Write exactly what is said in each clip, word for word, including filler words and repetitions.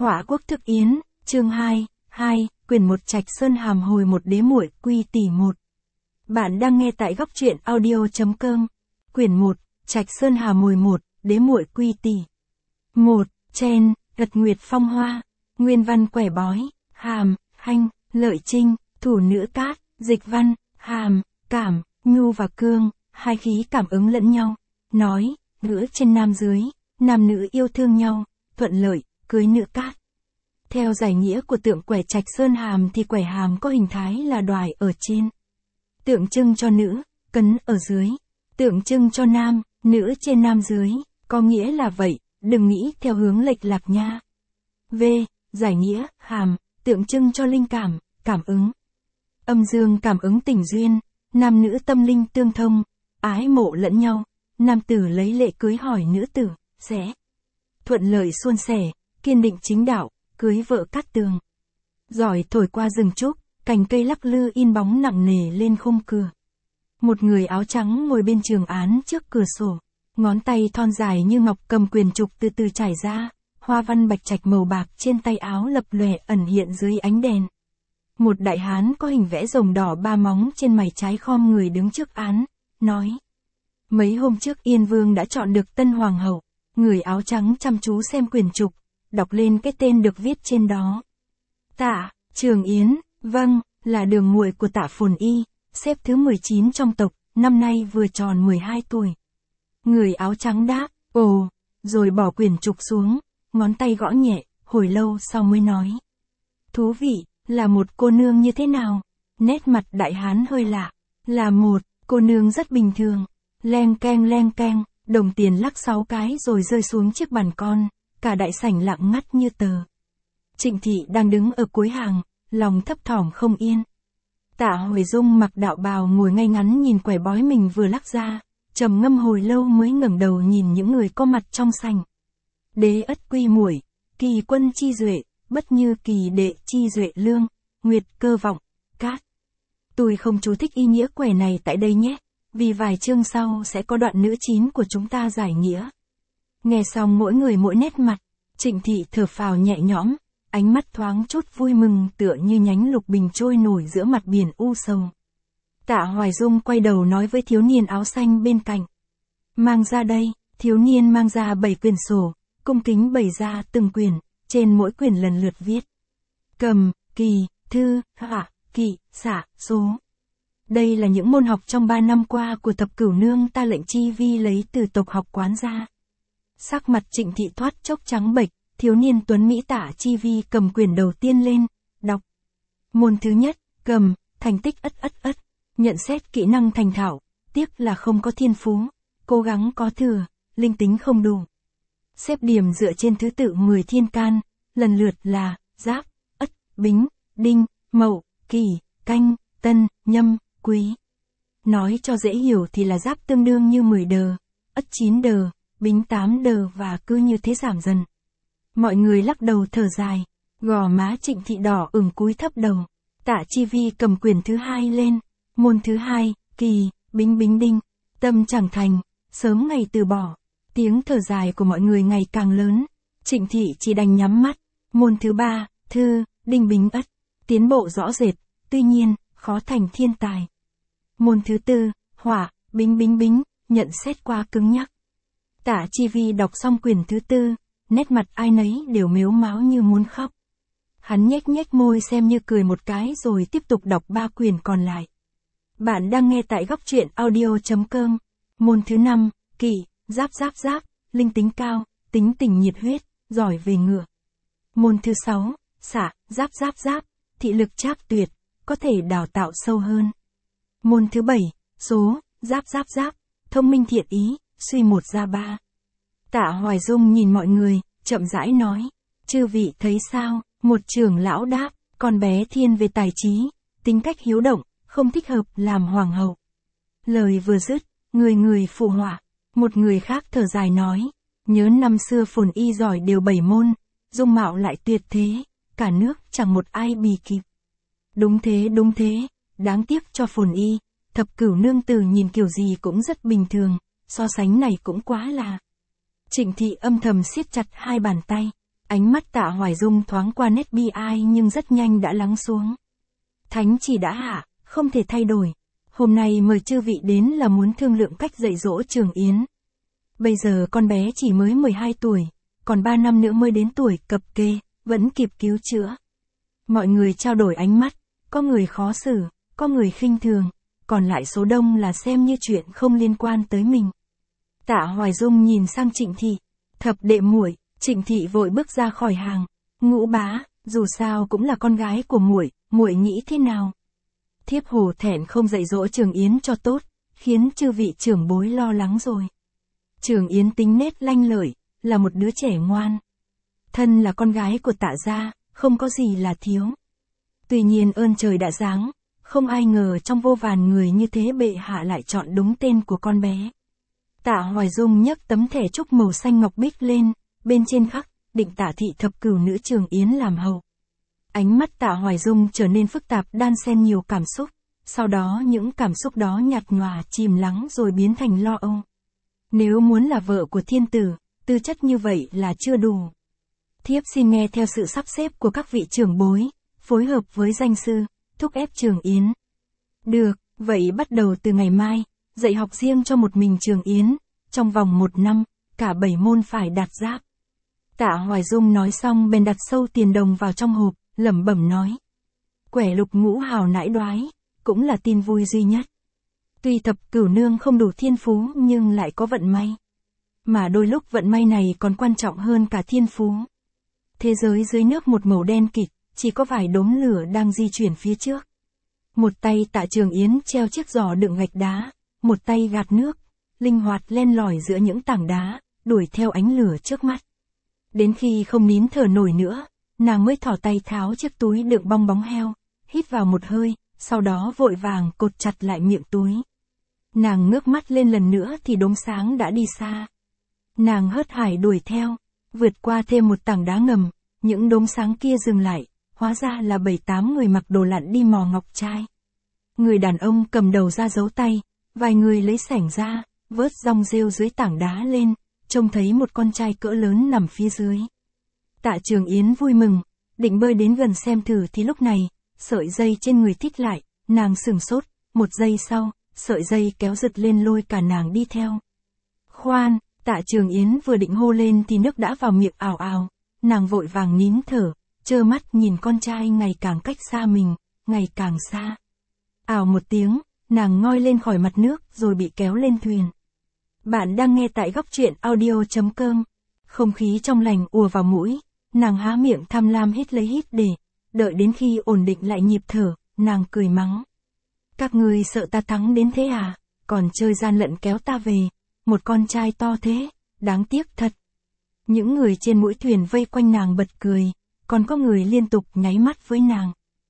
Hỏa Quốc Thức Yến, chương hai, hai, quyển một Trạch Sơn Hàm hồi một đế muội quy tỷ một. Bạn đang nghe tại góc truyện audio chấm com. Quyển một, Trạch Sơn Hàm hồi một, đế muội quy tỷ. một. Chen, Ật Nguyệt Phong Hoa. Nguyên văn Quẻ Bói, Hàm, Hanh, Lợi Trinh, Thủ Nữ Cát, Dịch văn, Hàm, Cảm, Nhu và Cương, hai khí cảm ứng lẫn nhau. Nói, nữ trên nam dưới, nam nữ yêu thương nhau, thuận lợi, cưới nữ cát. Theo giải nghĩa của tượng quẻ Trạch Sơn Hàm thì quẻ hàm có hình thái là đoài ở trên, tượng trưng cho nữ, cấn ở dưới, tượng trưng cho nam, nữ trên nam dưới, có nghĩa là vậy, đừng nghĩ theo hướng lệch lạc nha. V. Giải nghĩa, hàm, tượng trưng cho linh cảm, cảm ứng. Âm dương cảm ứng tình duyên, nam nữ tâm linh tương thông, ái mộ lẫn nhau, nam tử lấy lệ cưới hỏi nữ tử, sẽ thuận lợi suôn sẻ, kiên định chính đạo, cưới vợ cát tường. Giỏi thổi qua rừng trúc, cành cây lắc lư in bóng nặng nề lên khung cửa. Một người áo trắng ngồi bên trường án trước cửa sổ, ngón tay thon dài như ngọc cầm quyền trục từ từ trải ra, hoa văn bạch trạch màu bạc trên tay áo lập lòe ẩn hiện dưới ánh đèn. Một đại hán có hình vẽ rồng đỏ ba móng trên mày trái khom người đứng trước án, nói: mấy hôm trước Yên Vương đã chọn được tân hoàng hậu. Người áo trắng chăm chú xem quyền trục, đọc lên cái tên được viết trên đó. Tạ Trường Yến, vâng, là đường muội của Tạ Phồn Y, xếp thứ mười chín trong tộc, năm nay vừa tròn mười hai tuổi. Người áo trắng đáp, ồ, rồi bỏ quyền trục xuống, ngón tay gõ nhẹ, hồi lâu sau mới nói: thú vị, là một cô nương như thế nào? Nét mặt đại hán hơi lạ, là một cô nương rất bình thường. Leng keng leng keng, đồng tiền lắc sáu cái rồi rơi xuống chiếc bàn con, cả đại sảnh lặng ngắt như tờ. Trịnh Thị đang đứng ở cuối hàng, lòng thấp thỏm không yên. Tạ Huệ Dung mặc đạo bào ngồi ngay ngắn nhìn quẻ bói mình vừa lắc ra, trầm ngâm hồi lâu mới ngẩng đầu nhìn những người có mặt trong sảnh. Đế Ất Quy muội, Kỳ Quân chi duệ, Bất Như Kỳ đệ chi duệ lương, Nguyệt Cơ vọng, Cát. Tôi không chú thích ý nghĩa quẻ này tại đây nhé, vì vài chương sau sẽ có đoạn nữ chín của chúng ta giải nghĩa. Nghe xong mỗi người mỗi nét mặt, Trịnh Thị thở phào nhẹ nhõm, ánh mắt thoáng chút vui mừng tựa như nhánh lục bình trôi nổi giữa mặt biển u sầu. Tạ Hoài Dung quay đầu nói với thiếu niên áo xanh bên cạnh: mang ra đây. Thiếu niên mang ra bảy quyển sổ, cung kính bày ra từng quyển, trên mỗi quyển lần lượt viết cầm, kỳ, thư, họa, kỵ, xạ, số. Đây là những môn học trong ba năm qua của thập cửu nương ta lệnh chi vi lấy từ tộc học quán ra. Sắc mặt Trịnh Thị thoát chốc trắng bệch, thiếu niên tuấn Mỹ Tạ chi vi cầm quyển đầu tiên lên, đọc. Môn thứ nhất, cầm, thành tích ất ất ất, nhận xét kỹ năng thành thạo, tiếc là không có thiên phú, cố gắng có thừa, linh tính không đủ. Xếp điểm dựa trên thứ tự mười thiên can, lần lượt là Giáp, Ất, Bính, Đinh, Mậu, Kỷ, Canh, Tân, Nhâm, Quý. Nói cho dễ hiểu thì là Giáp tương đương như mười đờ, Ất chín đờ, Bính tám đờ và cứ như thế giảm dần. Mọi người lắc đầu thở dài, gò má Trịnh Thị đỏ ửng cúi thấp đầu. Tạ chi vi cầm quyển thứ hai lên, môn thứ hai, Kỳ, Bính Bính Đinh, tâm chẳng thành, sớm ngày từ bỏ. Tiếng thở dài của mọi người ngày càng lớn, Trịnh Thị chỉ đành nhắm mắt. Môn thứ ba, Thư, Đinh Bính Ất, tiến bộ rõ rệt, tuy nhiên, khó thành thiên tài. Môn thứ tư, Hỏa, Bính Bính Bính, nhận xét quá cứng nhắc. Tạ chi vi đọc xong quyển thứ tư, nét mặt ai nấy đều mếu máo như muốn khóc. Hắn nhếch nhếch môi xem như cười một cái rồi tiếp tục đọc ba quyển còn lại. Bạn đang nghe tại góc truyện audio chấm com. Môn thứ năm, Kỵ, Giáp Giáp Giáp, linh tính cao, tính tình nhiệt huyết, giỏi về ngựa. Môn thứ sáu, Xạ, Giáp Giáp Giáp, thị lực trác tuyệt, có thể đào tạo sâu hơn. Môn thứ bảy, Số, Giáp Giáp Giáp, thông minh thiện ý, suy một ra ba. Tạ Hoài Dung nhìn mọi người, chậm rãi nói: chư vị thấy sao? Một trưởng lão đáp: con bé thiên về tài trí, tính cách hiếu động, không thích hợp làm hoàng hậu. Lời vừa dứt, người người phụ họa. Một người khác thở dài nói: nhớ năm xưa Phồn Y giỏi đều bảy môn, dung mạo lại tuyệt thế, cả nước chẳng một ai bì kịp. Đúng thế đúng thế, đáng tiếc cho Phồn Y, thập cửu nương tử nhìn kiểu gì cũng rất bình thường, so sánh này cũng quá là. Trịnh Thị âm thầm siết chặt hai bàn tay, Ánh mắt Tạ Hoài Dung thoáng qua nét bi ai nhưng rất nhanh đã lắng xuống. Thánh chỉ đã hạ, không thể thay đổi. Hôm nay mời chư vị đến là muốn thương lượng cách dạy dỗ Trường Yến. Bây giờ con bé chỉ mới mười hai tuổi, còn ba năm nữa mới đến tuổi cập kê, vẫn kịp cứu chữa. Mọi người trao đổi ánh mắt, có người khó xử, có người khinh thường, còn lại số đông là xem như chuyện không liên quan tới mình. Tạ Hoài Dung nhìn sang Trịnh Thị, thập đệ muội. Trịnh Thị vội bước ra khỏi hàng. Ngũ bá, dù sao cũng là con gái của muội, muội nghĩ thế nào? Thiếp hổ thẹn không dạy dỗ Trường Yến cho tốt, khiến chư vị trưởng bối lo lắng rồi. Trường Yến tính nết lanh lợi, là một đứa trẻ ngoan. Thân là con gái của Tạ gia, không có gì là thiếu. Tuy nhiên ơn trời đã giáng, không ai ngờ trong vô vàn người như thế bệ hạ lại chọn đúng tên của con bé. Tạ Hoài Dung nhấc tấm thẻ trúc màu xanh ngọc bích lên, bên trên khắc, định Tạ thị thập cửu nữ Trường Yến làm hầu. Ánh mắt Tạ Hoài Dung trở nên phức tạp đan xen nhiều cảm xúc, sau đó những cảm xúc đó nhạt nhòa chìm lắng rồi biến thành lo âu. Nếu muốn là vợ của thiên tử, tư chất như vậy là chưa đủ. Thiếp xin nghe theo sự sắp xếp của các vị trưởng bối, phối hợp với danh sư, thúc ép Trường Yến. Được, vậy bắt đầu từ ngày mai, dạy học riêng cho một mình Trường Yến, trong vòng một năm, cả bảy môn phải đạt giáp. Tạ Hoài Dung nói xong bèn đặt sâu tiền đồng vào trong hộp, lẩm bẩm nói. Quẻ lục ngũ hào nãi đoái, cũng là tin vui duy nhất. Tuy thập cửu nương không đủ thiên phú nhưng lại có vận may. Mà đôi lúc vận may này còn quan trọng hơn cả thiên phú. Thế giới dưới nước một màu đen kịt, chỉ có vài đốm lửa đang di chuyển phía trước. Một tay Tạ Trường Yến treo chiếc giỏ đựng gạch đá, một tay gạt nước, linh hoạt len lỏi giữa những tảng đá, đuổi theo ánh lửa trước mắt. Đến khi không nín thở nổi nữa, nàng mới thỏ tay tháo chiếc túi đựng bong bóng heo, hít vào một hơi, sau đó vội vàng cột chặt lại miệng túi. Nàng ngước mắt lên lần nữa thì đốm sáng đã đi xa. Nàng hớt hải đuổi theo, vượt qua thêm một tảng đá ngầm, những đốm sáng kia dừng lại, hóa ra là bảy tám người mặc đồ lặn đi mò ngọc trai. Người đàn ông cầm đầu ra giấu tay, vài người lấy xẻng ra, vớt rong rêu dưới tảng đá lên, trông thấy một con trai cỡ lớn nằm phía dưới. Tạ Trường Yến vui mừng, định bơi đến gần xem thử thì lúc này, sợi dây trên người thít lại, nàng sửng sốt, một giây sau, sợi dây kéo giật lên lôi cả nàng đi theo. Khoan, Tạ Trường Yến vừa định hô lên thì nước đã vào miệng ào ào, nàng vội vàng nín thở, trơ mắt nhìn con trai ngày càng cách xa mình, ngày càng xa. Ào một tiếng, nàng ngoi lên khỏi mặt nước rồi bị kéo lên thuyền. Bạn đang nghe tại góc truyện audio chấm com. Không khí trong lành ùa vào mũi, nàng há miệng tham lam hít lấy hít để, đợi đến khi ổn định lại nhịp thở, nàng cười mắng. Các ngươi sợ ta thắng đến thế à, còn chơi gian lận kéo ta về, một con trai to thế, đáng tiếc thật. Những người trên mũi thuyền vây quanh nàng bật cười, còn có người liên tục nháy mắt với nàng.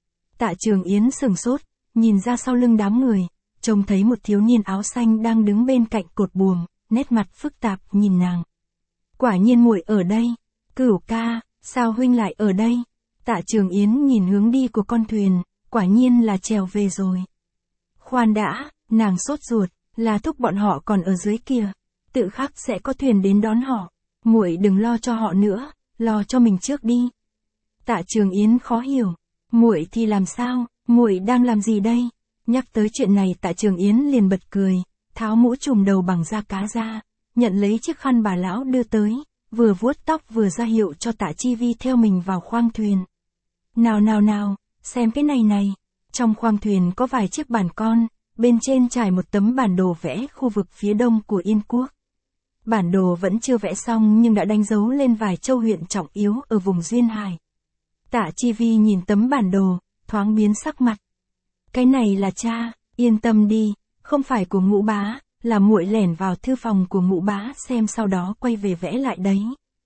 Tạ Trường Yến sửng sốt, nhìn ra sau lưng đám người, trông thấy một thiếu niên áo xanh đang đứng bên cạnh cột buồm, nét mặt phức tạp nhìn nàng. Quả nhiên muội ở đây. Cửu ca, sao huynh lại ở đây? Tạ Trường Yến nhìn hướng đi của con thuyền, quả nhiên là trèo về rồi. Khoan đã, nàng sốt ruột, là thúc bọn họ còn ở dưới kia, tự khắc sẽ có thuyền đến đón họ. Muội đừng lo cho họ nữa, lo cho mình trước đi. Tạ Trường Yến khó hiểu, muội thì làm sao, muội đang làm gì đây? Nhắc tới chuyện này Tạ Trường Yến liền bật cười, tháo mũ trùm đầu bằng da cá ra, nhận lấy chiếc khăn bà lão đưa tới, vừa vuốt tóc vừa ra hiệu cho Tạ Chi Vi theo mình vào khoang thuyền. Nào nào nào, xem cái này này, trong khoang thuyền có vài chiếc bàn con, bên trên trải một tấm bản đồ vẽ khu vực phía đông của Yên Quốc. Bản đồ vẫn chưa vẽ xong nhưng đã đánh dấu lên vài châu huyện trọng yếu ở vùng Duyên Hải. Tạ Chi Vi nhìn tấm bản đồ, thoáng biến sắc mặt. Cái này là cha, yên tâm đi, không phải của Ngũ bá, là muội lẻn vào thư phòng của Ngũ bá xem sau đó quay về vẽ lại đấy.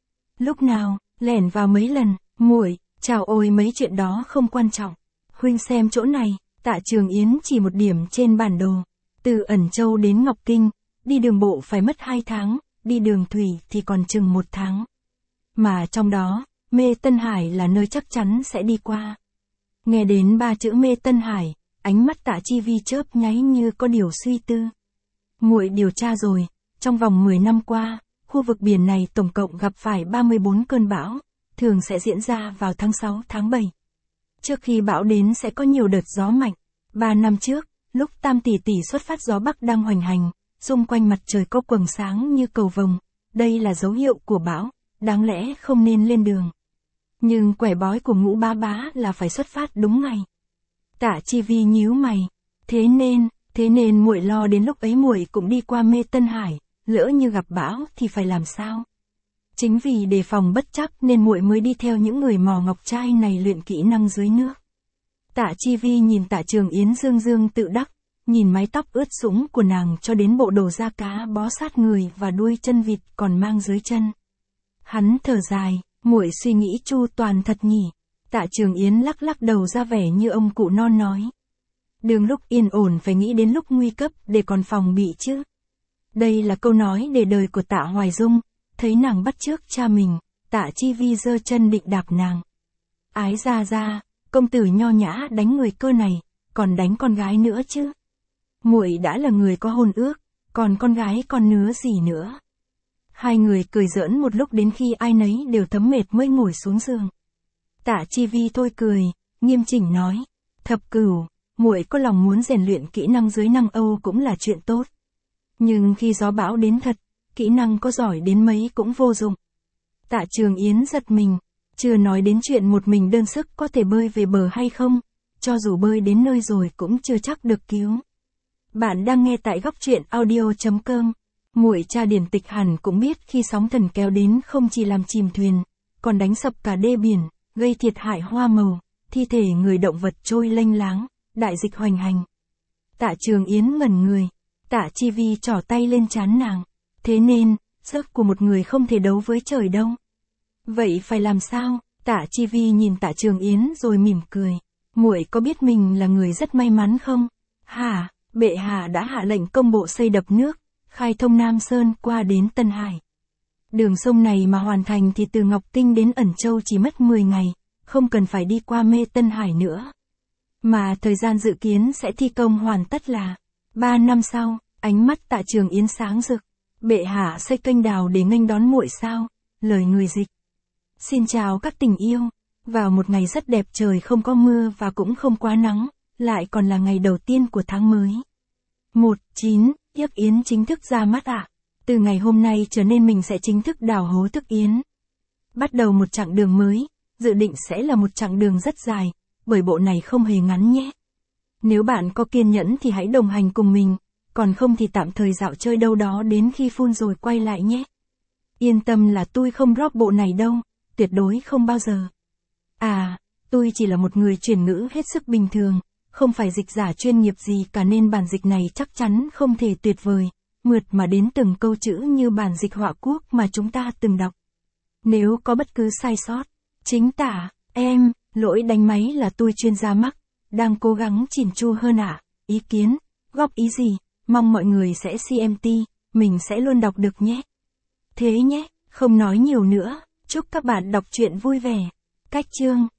Lúc nào, lẻn vào mấy lần, muội, chào ôi mấy chuyện đó không quan trọng. Huynh xem chỗ này, Tạ Trường Yến chỉ một điểm trên bản đồ. Từ Ẩn Châu đến Ngọc Kinh, đi đường bộ phải mất hai tháng, đi đường thủy thì còn chừng một tháng. Mà trong đó, Mê Tân Hải là nơi chắc chắn sẽ đi qua. Nghe đến ba chữ Mê Tân Hải, ánh mắt Tạ Chi Vi chớp nháy như có điều suy tư. Muội điều tra rồi, trong vòng mười năm qua, khu vực biển này tổng cộng gặp phải ba mươi bốn cơn bão, thường sẽ diễn ra vào tháng sáu tháng bảy. Trước khi bão đến sẽ có nhiều đợt gió mạnh. Ba năm trước, lúc Tam Tỷ Tỷ xuất phát gió Bắc đang hoành hành, xung quanh mặt trời có quầng sáng như cầu vồng, đây là dấu hiệu của bão, đáng lẽ không nên lên đường. Nhưng quẻ bói của Ngũ Bá Bá là phải xuất phát đúng ngày. Tạ Chi Vi nhíu mày, thế nên, thế nên muội lo đến lúc ấy muội cũng đi qua Mê Tân Hải, lỡ như gặp bão thì phải làm sao? Chính vì đề phòng bất trắc nên muội mới đi theo những người mò ngọc trai này luyện kỹ năng dưới nước. Tạ Chi Vi nhìn Tạ Trường Yến dương dương tự đắc, nhìn mái tóc ướt sũng của nàng cho đến bộ đồ da cá bó sát người và đuôi chân vịt còn mang dưới chân. Hắn thở dài, muội suy nghĩ chu toàn thật nhỉ. Tạ Trường Yến lắc lắc đầu ra vẻ như ông cụ non nói. Đường lúc yên ổn phải nghĩ đến lúc nguy cấp để còn phòng bị chứ. Đây là câu nói để đời của Tạ Hoài Dung, thấy nàng bắt chước cha mình, Tạ Chi Vi giơ chân định đạp nàng. Ái ra ra, công tử nho nhã đánh người cơ này, còn đánh con gái nữa chứ. Muội đã là người có hôn ước, còn con gái còn nứa gì nữa. Hai người cười giỡn một lúc đến khi ai nấy đều thấm mệt mới ngồi xuống giường. Tạ Chi Vi thôi cười, nghiêm chỉnh nói, Thập Cửu, muội có lòng muốn rèn luyện kỹ năng dưới năng Âu cũng là chuyện tốt. Nhưng khi gió bão đến thật, kỹ năng có giỏi đến mấy cũng vô dụng. Tạ Trường Yến giật mình, chưa nói đến chuyện một mình đơn sức có thể bơi về bờ hay không, cho dù bơi đến nơi rồi cũng chưa chắc được cứu. Bạn đang nghe tại góc truyện audio chấm com. Muội cha Điển Tịch hẳn cũng biết khi sóng thần kéo đến không chỉ làm chìm thuyền, còn đánh sập cả đê biển, gây thiệt hại hoa màu, thi thể người động vật trôi lênh láng, đại dịch hoành hành. Tạ Trường Yến ngẩn người, Tạ Chi Vi trỏ tay lên trán nàng, thế nên, giấc của một người không thể đấu với trời đâu. Vậy phải làm sao? Tạ Chi Vi nhìn Tạ Trường Yến rồi mỉm cười, muội có biết mình là người rất may mắn không? Hả, bệ hạ đã hạ lệnh công bộ xây đập nước, khai thông Nam Sơn qua đến Tân Hải. Đường sông này mà hoàn thành thì từ Ngọc Kinh đến Ẩn Châu chỉ mất mười ngày, không cần phải đi qua Mê Tân Hải nữa. Mà thời gian dự kiến sẽ thi công hoàn tất là ba năm sau. Ánh mắt Tạ Trường Yến sáng rực. Bệ hạ xây kênh đào để nghênh đón muội sao? Lời người dịch. Xin chào các tình yêu. Vào một ngày rất đẹp trời không có mưa và cũng không quá nắng, lại còn là ngày đầu tiên của tháng mới. một chín. Yếc Yến chính thức ra mắt ạ. À. Từ ngày hôm nay trở nên mình sẽ chính thức đào hố thức Yến. Bắt đầu một chặng đường mới, dự định sẽ là một chặng đường rất dài, bởi bộ này không hề ngắn nhé. Nếu bạn có kiên nhẫn thì hãy đồng hành cùng mình, còn không thì tạm thời dạo chơi đâu đó đến khi full rồi quay lại nhé. Yên tâm là tôi không drop bộ này đâu, tuyệt đối không bao giờ. À, tôi chỉ là một người chuyển ngữ hết sức bình thường, không phải dịch giả chuyên nghiệp gì cả nên bản dịch này chắc chắn không thể tuyệt vời, mượt mà đến từng câu chữ như bản dịch họa quốc mà chúng ta từng đọc. Nếu có bất cứ sai sót, chính tả, em, lỗi đánh máy là tôi chuyên gia mắc, đang cố gắng chỉn chu hơn ạ. À. Ý kiến, góp ý gì, mong mọi người sẽ xê em tê, mình sẽ luôn đọc được nhé. Thế nhé, không nói nhiều nữa, chúc các bạn đọc truyện vui vẻ. Cách chương